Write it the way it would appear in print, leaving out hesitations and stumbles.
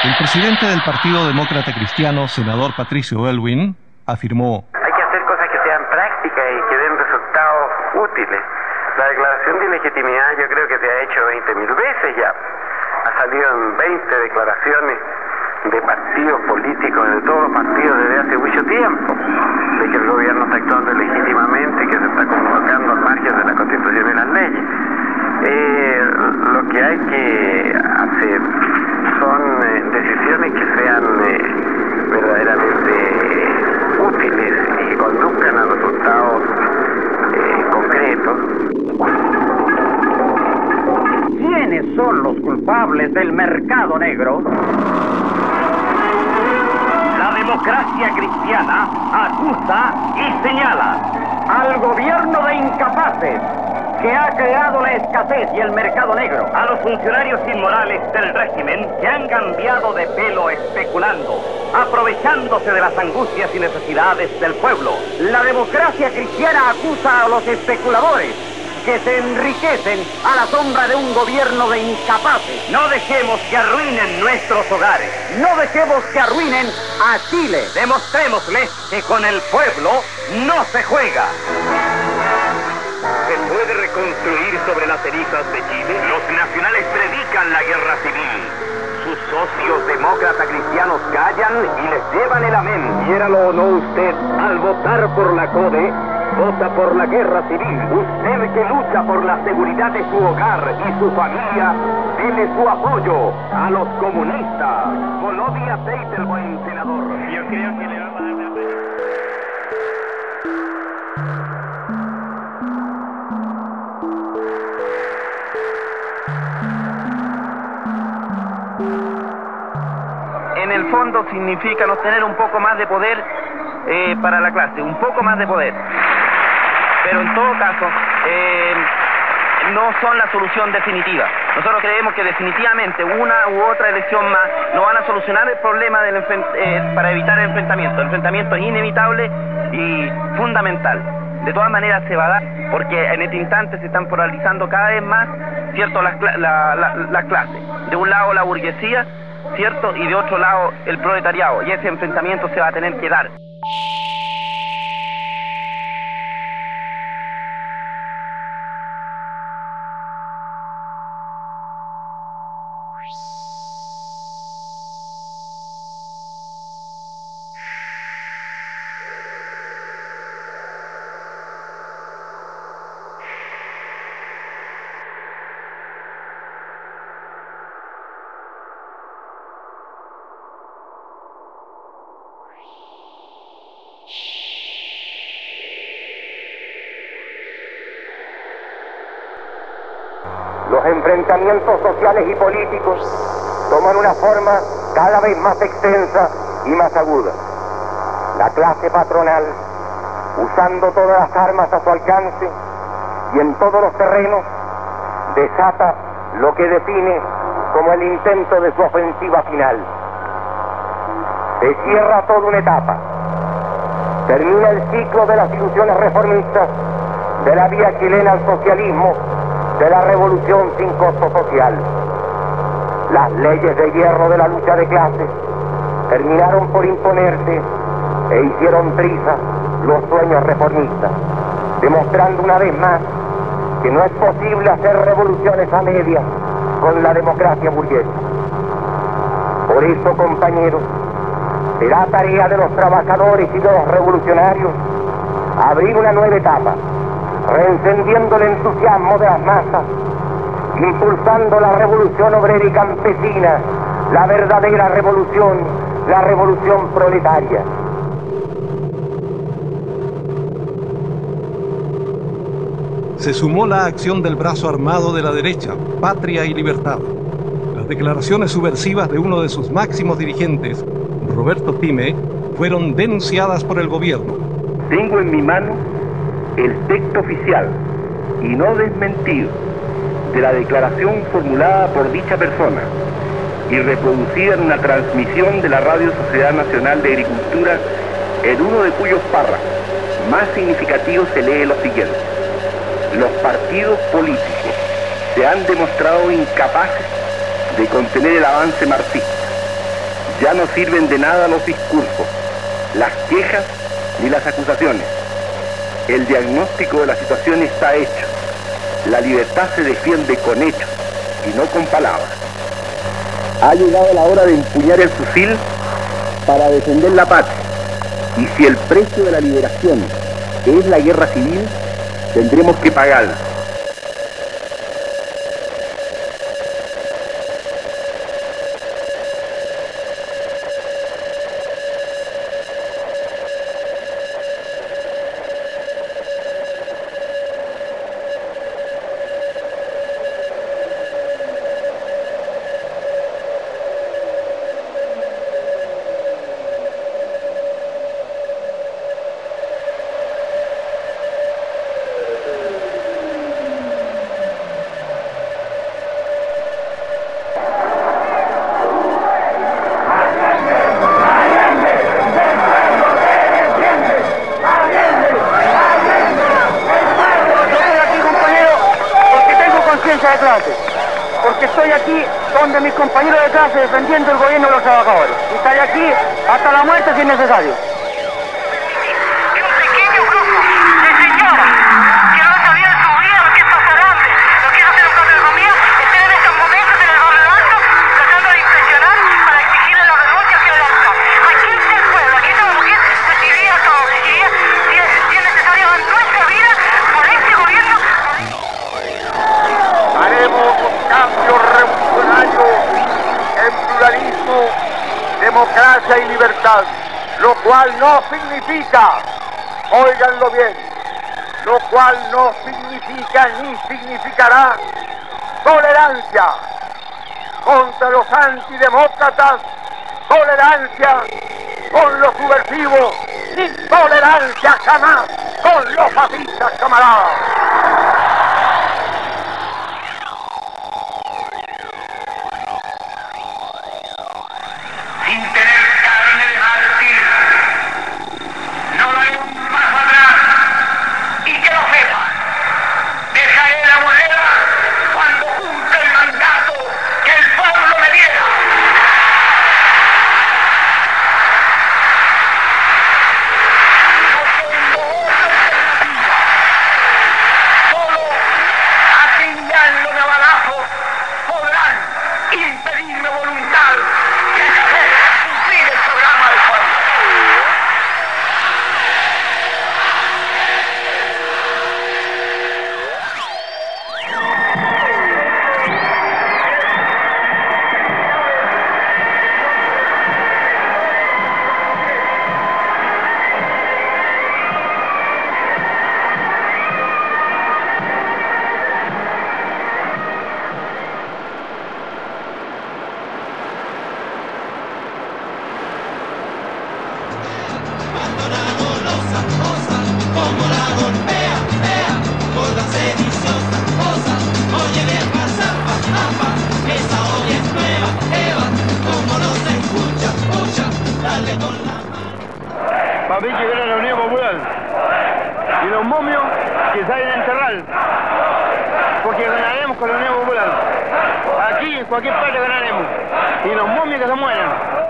El presidente del Partido Demócrata Cristiano, senador Patricio Aylwin, afirmó: hay que hacer cosas que sean prácticas y que den resultados útiles. La declaración de ilegitimidad yo creo que se ha hecho 20.000 veces ya. Ha salido en 20 declaraciones de partidos políticos, de todos los partidos desde hace mucho tiempo, de que el gobierno está actuando legítimamente y que se está convocando al margen de la Constitución y las leyes. Lo que hay que hacer son decisiones que sean verdaderamente útiles y que conduzcan a resultados concretos. ¿Quiénes son los culpables del mercado negro? La democracia cristiana acusa y señala al gobierno de incapaces que ha creado la escasez y el mercado negro, a los funcionarios inmorales del régimen que han cambiado de pelo especulando, aprovechándose de las angustias y necesidades del pueblo. La democracia cristiana acusa a los especuladores que se enriquecen a la sombra de un gobierno de incapaces. No dejemos que arruinen nuestros hogares. No dejemos que arruinen a Chile. Demostrémosles que con el pueblo no se juega. ¿Se puede reconstruir sobre las cenizas de Chile? Los nacionales predican la guerra civil. Sus socios demócratas cristianos callan y les llevan el amén. Quiéralo o no usted, al votar por la CODE, vota por la guerra civil. Usted que lucha por la seguridad de su hogar y su familia, dele su apoyo a los comunistas. Volodya Teitelbaum, senador. Yo creo que le vamos a dar la... En el fondo significa obtener un poco más de poder para la clase, un poco más de poder. Pero en todo caso, no son la solución definitiva. Nosotros creemos que definitivamente una u otra elección más no van a solucionar el problema para evitar el enfrentamiento. El enfrentamiento es inevitable y fundamental. De todas maneras se va a dar, porque en este instante se están polarizando cada vez más, ¿cierto?, las clases. De un lado la burguesía, ¿cierto?, y de otro lado el proletariado, y ese enfrentamiento se va a tener que dar. Los enfrentamientos sociales y políticos toman una forma cada vez más extensa y más aguda. La clase patronal, usando todas las armas a su alcance y en todos los terrenos, desata lo que define como el intento de su ofensiva final. Se cierra toda una etapa. Termina el ciclo de las ilusiones reformistas, de la vía chilena al socialismo, de la revolución sin costo social. Las leyes de hierro de la lucha de clases terminaron por imponerse e hicieron trizas los sueños reformistas, demostrando una vez más que no es posible hacer revoluciones a medias con la democracia burguesa. Por eso, compañeros, será tarea de los trabajadores y de los revolucionarios abrir una nueva etapa, reencendiendo el entusiasmo de las masas, impulsando la revolución obrera y campesina, la verdadera revolución, la revolución proletaria. Se sumó la acción del brazo armado de la derecha, Patria y Libertad. Las declaraciones subversivas de uno de sus máximos dirigentes, Roberto Time, fueron denunciadas por el gobierno. Tengo en mi mano el texto oficial y no desmentido de la declaración formulada por dicha persona y reproducida en una transmisión de la Radio Sociedad Nacional de Agricultura, en uno de cuyos párrafos más significativos se lee lo siguiente: los partidos políticos se han demostrado incapaces de contener el avance marxista Ya no sirven de nada los discursos, las quejas ni las acusaciones. El diagnóstico de la situación está hecho. La libertad se defiende con hechos y no con palabras. Ha llegado la hora de empuñar el fusil para defender la patria. Y si el precio de la liberación es la guerra civil, tendremos que pagarla. de clase, porque estoy aquí donde mis compañeros de clase defendiendo el gobierno de los trabajadores. Y estaré aquí hasta la muerte si es necesario. Democracia y libertad, lo cual no significa, óiganlo bien, lo cual no significa ni significará tolerancia contra los antidemócratas, tolerancia con los subversivos, ni tolerancia jamás con los fascistas, camaradas. Papi, que era la Unión Popular y los momios que salen a enterrar, porque ganaremos con la Unión Popular. Aquí en cualquier parte ganaremos y los momios que se mueran.